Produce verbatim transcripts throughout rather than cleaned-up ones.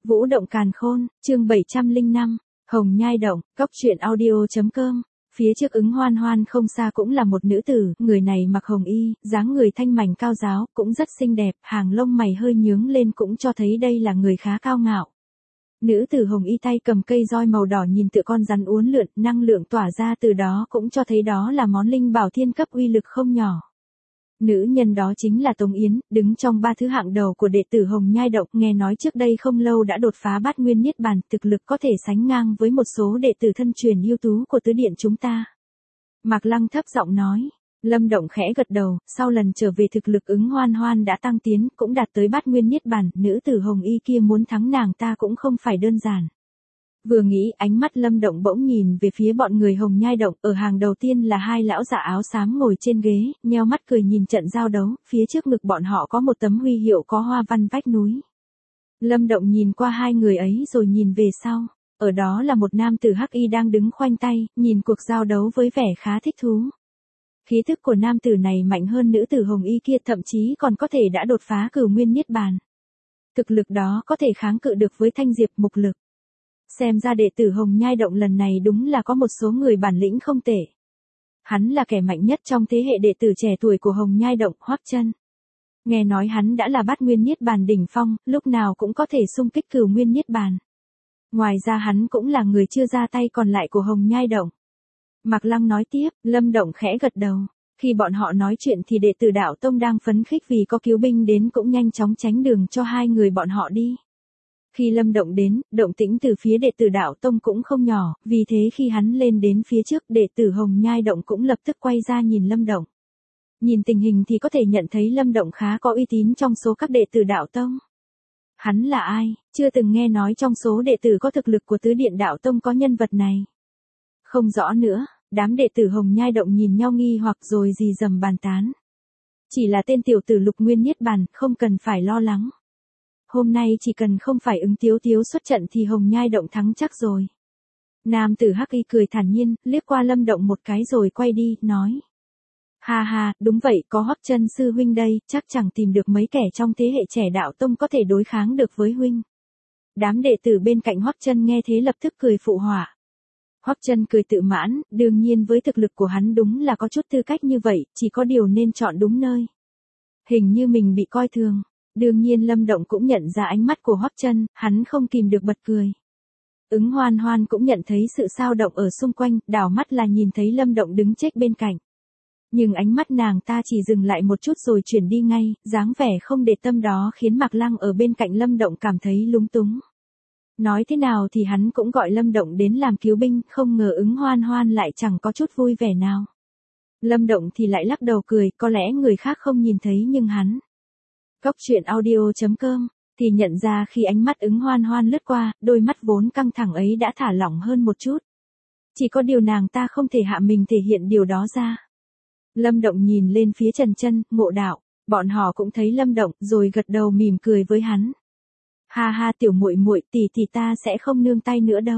Vũ động càn khôn, chương bảy trăm lẻ năm, Hồng Nhai Động, cóc truyện audio.com. Phía trước Ứng Hoan Hoan không xa cũng là một nữ tử, người này mặc hồng y, dáng người thanh mảnh cao ráo, cũng rất xinh đẹp, hàng lông mày hơi nhướng lên cũng cho thấy đây là người khá cao ngạo. Nữ tử hồng y tay cầm cây roi màu đỏ nhìn tựa con rắn uốn lượn, năng lượng tỏa ra từ đó cũng cho thấy đó là món linh bảo thiên cấp uy lực không nhỏ. Nữ nhân đó chính là Tống Yến, đứng trong ba thứ hạng đầu của đệ tử Hồng Nhai Động, nghe nói trước đây không lâu đã đột phá bát nguyên niết bàn, thực lực có thể sánh ngang với một số đệ tử thân truyền ưu tú của tứ điện chúng ta. Mạc Lăng thấp giọng nói. Lâm Động khẽ gật đầu, sau lần trở về thực lực Ứng Hoan Hoan đã tăng tiến, cũng đạt tới bát nguyên niết bàn, nữ tử hồng y kia muốn thắng nàng ta cũng không phải đơn giản. Vừa nghĩ, ánh mắt Lâm Động bỗng nhìn về phía bọn người Hồng Nhai Động, ở hàng đầu tiên là hai lão giả áo xám ngồi trên ghế, nheo mắt cười nhìn trận giao đấu, phía trước ngực bọn họ có một tấm huy hiệu có hoa văn vách núi. Lâm Động nhìn qua hai người ấy rồi nhìn về sau, ở đó là một nam tử hắc y đang đứng khoanh tay, nhìn cuộc giao đấu với vẻ khá thích thú. Khí thức của nam tử này mạnh hơn nữ tử hồng y kia, thậm chí còn có thể đã đột phá cửu nguyên niết bàn. Thực lực đó có thể kháng cự được với thanh diệp mục lực. Xem ra đệ tử Hồng Nhai Động lần này đúng là có một số người bản lĩnh không tệ. Hắn là kẻ mạnh nhất trong thế hệ đệ tử trẻ tuổi của Hồng Nhai Động, Hoắc Chân. Nghe nói hắn đã là bát nguyên niết bàn đỉnh phong, lúc nào cũng có thể xung kích cửu nguyên niết bàn. Ngoài ra hắn cũng là người chưa ra tay còn lại của Hồng Nhai Động. Mạc Lăng nói tiếp, Lâm Động khẽ gật đầu. Khi bọn họ nói chuyện thì đệ tử Đạo Tông đang phấn khích vì có cứu binh đến cũng nhanh chóng tránh đường cho hai người bọn họ đi. Khi Lâm Động đến, động tĩnh từ phía đệ tử Đạo Tông cũng không nhỏ, vì thế khi hắn lên đến phía trước, đệ tử Hồng Nhai Động cũng lập tức quay ra nhìn Lâm Động. Nhìn tình hình thì có thể nhận thấy Lâm Động khá có uy tín trong số các đệ tử Đạo Tông. Hắn là ai, chưa từng nghe nói trong số đệ tử có thực lực của tứ điện Đạo Tông có nhân vật này. Không rõ nữa, đám đệ tử Hồng Nhai Động nhìn nhau nghi hoặc rồi rì rầm bàn tán. Chỉ là tên tiểu tử lục nguyên niết bàn, không cần phải lo lắng. Hôm nay chỉ cần không phải Ứng Tiếu Tiếu xuất trận thì Hồng Nhai Động thắng chắc rồi. Nam tử hắc y cười thản nhiên, liếc qua Lâm Động một cái rồi quay đi, nói. Ha ha, đúng vậy, có Hoắc Chân sư huynh đây, chắc chẳng tìm được mấy kẻ trong thế hệ trẻ Đạo Tông có thể đối kháng được với huynh. Đám đệ tử bên cạnh Hoắc Chân nghe thế lập tức cười phụ họa. Hoắc Chân cười tự mãn, đương nhiên với thực lực của hắn đúng là có chút tư cách như vậy, chỉ có điều nên chọn đúng nơi. Hình như mình bị coi thường. Đương nhiên Lâm Động cũng nhận ra ánh mắt của Hoắc Chân, hắn không kìm được bật cười. Ứng Hoan Hoan cũng nhận thấy sự xao động ở xung quanh, đảo mắt là nhìn thấy Lâm Động đứng chết bên cạnh. Nhưng ánh mắt nàng ta chỉ dừng lại một chút rồi chuyển đi ngay, dáng vẻ không để tâm đó khiến Mạc Lăng ở bên cạnh Lâm Động cảm thấy lúng túng. Nói thế nào thì hắn cũng gọi Lâm Động đến làm cứu binh, không ngờ Ứng Hoan Hoan lại chẳng có chút vui vẻ nào. Lâm Động thì lại lắc đầu cười, có lẽ người khác không nhìn thấy nhưng hắn. Cóc truyện audio.com, thì nhận ra khi ánh mắt Ứng Hoan Hoan lướt qua, đôi mắt vốn căng thẳng ấy đã thả lỏng hơn một chút. Chỉ có điều nàng ta không thể hạ mình thể hiện điều đó ra. Lâm Động nhìn lên phía Trần Chân, Ngộ Đạo, bọn họ cũng thấy Lâm Động rồi gật đầu mỉm cười với hắn. Ha ha tiểu muội muội, tỷ thì ta sẽ không nương tay nữa đâu.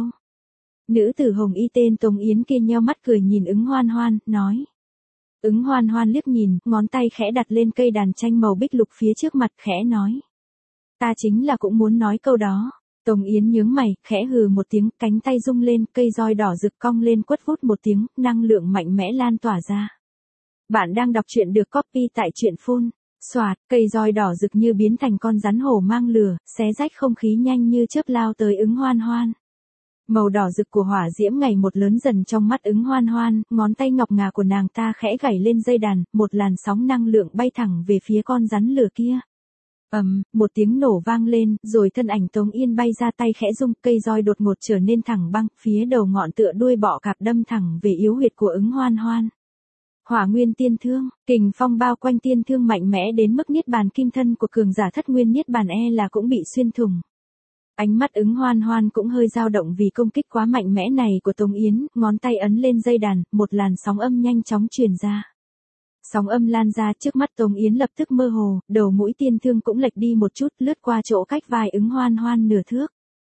Nữ tử hồng y tên Tống Yến kia nheo mắt cười nhìn Ứng Hoan Hoan, nói. Ứng Hoan Hoan liếc nhìn, ngón tay khẽ đặt lên cây đàn tranh màu bích lục phía trước mặt, khẽ nói. Ta chính là cũng muốn nói câu đó. Tống Yến nhướng mày, khẽ hừ một tiếng, cánh tay rung lên, cây roi đỏ rực cong lên quất vút một tiếng, năng lượng mạnh mẽ lan tỏa ra. Bạn đang đọc truyện được copy tại truyện phun. Xoạt, cây roi đỏ rực như biến thành con rắn hổ mang lửa, xé rách không khí nhanh như chớp lao tới Ứng Hoan Hoan. Màu đỏ rực của hỏa diễm ngày một lớn dần trong mắt Ứng Hoan Hoan, ngón tay ngọc ngà của nàng ta khẽ gảy lên dây đàn, một làn sóng năng lượng bay thẳng về phía con rắn lửa kia. Ầm, um, một tiếng nổ vang lên, rồi thân ảnh Tống Yên bay ra tay khẽ rung, cây roi đột ngột trở nên thẳng băng, phía đầu ngọn tựa đuôi bọ cạp đâm thẳng về yếu huyệt của Ứng Hoan Hoan. Hỏa nguyên tiên thương, kình phong bao quanh tiên thương mạnh mẽ đến mức niết bàn kim thân của cường giả thất nguyên niết bàn e là cũng bị xuyên thủng. Ánh mắt Ứng Hoan Hoan cũng hơi dao động vì công kích quá mạnh mẽ này của Tống Yến, ngón tay ấn lên dây đàn, một làn sóng âm nhanh chóng truyền ra. Sóng âm lan ra trước mắt Tống Yến lập tức mơ hồ, đầu mũi tiên thương cũng lệch đi một chút, lướt qua chỗ cách vai Ứng Hoan Hoan nửa thước.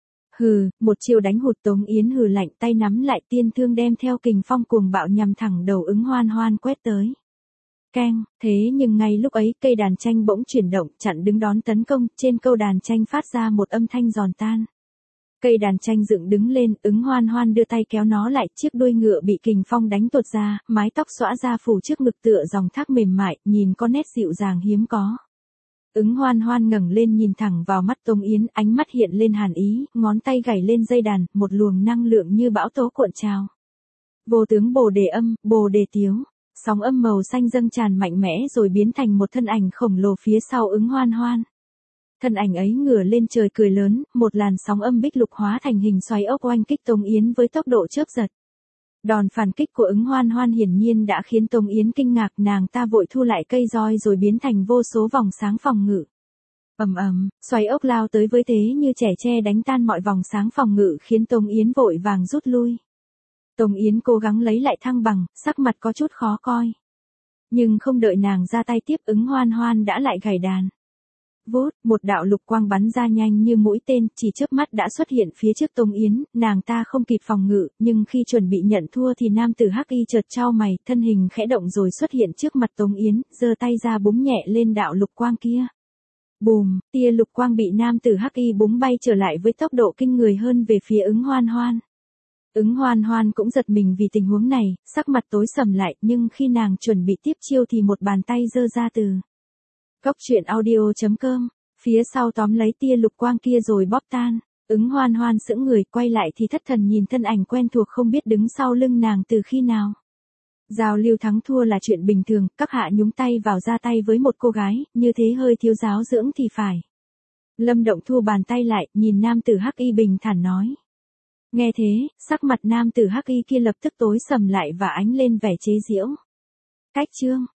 Hừ, một chiêu đánh hụt Tống Yến hừ lạnh, tay nắm lại tiên thương đem theo kình phong cuồng bạo nhằm thẳng đầu Ứng Hoan Hoan quét tới. Keng, thế nhưng ngay lúc ấy cây đàn tranh bỗng chuyển động chặn đứng đón tấn công, trên câu đàn tranh phát ra một âm thanh giòn tan. Cây đàn tranh dựng đứng lên, Ứng Hoan Hoan đưa tay kéo nó lại, chiếc đuôi ngựa bị kình phong đánh tuột ra, mái tóc xõa ra phủ trước ngực tựa dòng thác mềm mại, nhìn có nét dịu dàng hiếm có. Ứng Hoan Hoan ngẩng lên nhìn thẳng vào mắt Tống Yến, ánh mắt hiện lên hàn ý, ngón tay gảy lên dây đàn, một luồng năng lượng như bão tố cuộn trào. Vô tướng bồ đề âm, bồ đề tiếu, sóng âm màu xanh dâng tràn mạnh mẽ rồi biến thành một thân ảnh khổng lồ phía sau Ứng Hoan Hoan. Thân ảnh ấy ngửa lên trời cười lớn, một làn sóng âm bích lục hóa thành hình xoáy ốc oanh kích Tống Yến với tốc độ chớp giật. Đòn phản kích của Ứng Hoan Hoan hiển nhiên đã khiến Tống Yến kinh ngạc, nàng ta vội thu lại cây roi rồi biến thành vô số vòng sáng phòng ngự. Ầm ầm, xoáy ốc lao tới với thế như trẻ tre đánh tan mọi vòng sáng phòng ngự khiến Tống Yến vội vàng rút lui. Tống Yến cố gắng lấy lại thăng bằng, sắc mặt có chút khó coi. Nhưng không đợi nàng ra tay tiếp, Ứng Hoan Hoan đã lại gảy đàn. Vút, một đạo lục quang bắn ra nhanh như mũi tên, chỉ chớp mắt đã xuất hiện phía trước Tống Yến, nàng ta không kịp phòng ngự, nhưng khi chuẩn bị nhận thua thì nam tử Hắc Y chợt chau mày, thân hình khẽ động rồi xuất hiện trước mặt Tống Yến, giơ tay ra búng nhẹ lên đạo lục quang kia. Bùm, tia lục quang bị nam tử Hắc Y búng bay trở lại với tốc độ kinh người hơn về phía Ứng Hoan Hoan. Ứng Hoan Hoan cũng giật mình vì tình huống này, sắc mặt tối sầm lại, nhưng khi nàng chuẩn bị tiếp chiêu thì một bàn tay giơ ra từ Cốc truyện audio chấm com, phía sau tóm lấy tia lục quang kia rồi bóp tan. Ứng Hoan Hoan sững người, quay lại thì thất thần nhìn thân ảnh quen thuộc không biết đứng sau lưng nàng từ khi nào. Giao lưu thắng thua là chuyện bình thường, các hạ nhúng tay vào ra tay với một cô gái, như thế hơi thiếu giáo dưỡng thì phải. Lâm Động thu bàn tay lại, nhìn nam tử Hắc Y bình thản nói. Nghe thế, sắc mặt nam tử Hắc Y kia lập tức tối sầm lại và ánh lên vẻ chế giễu. Cách chương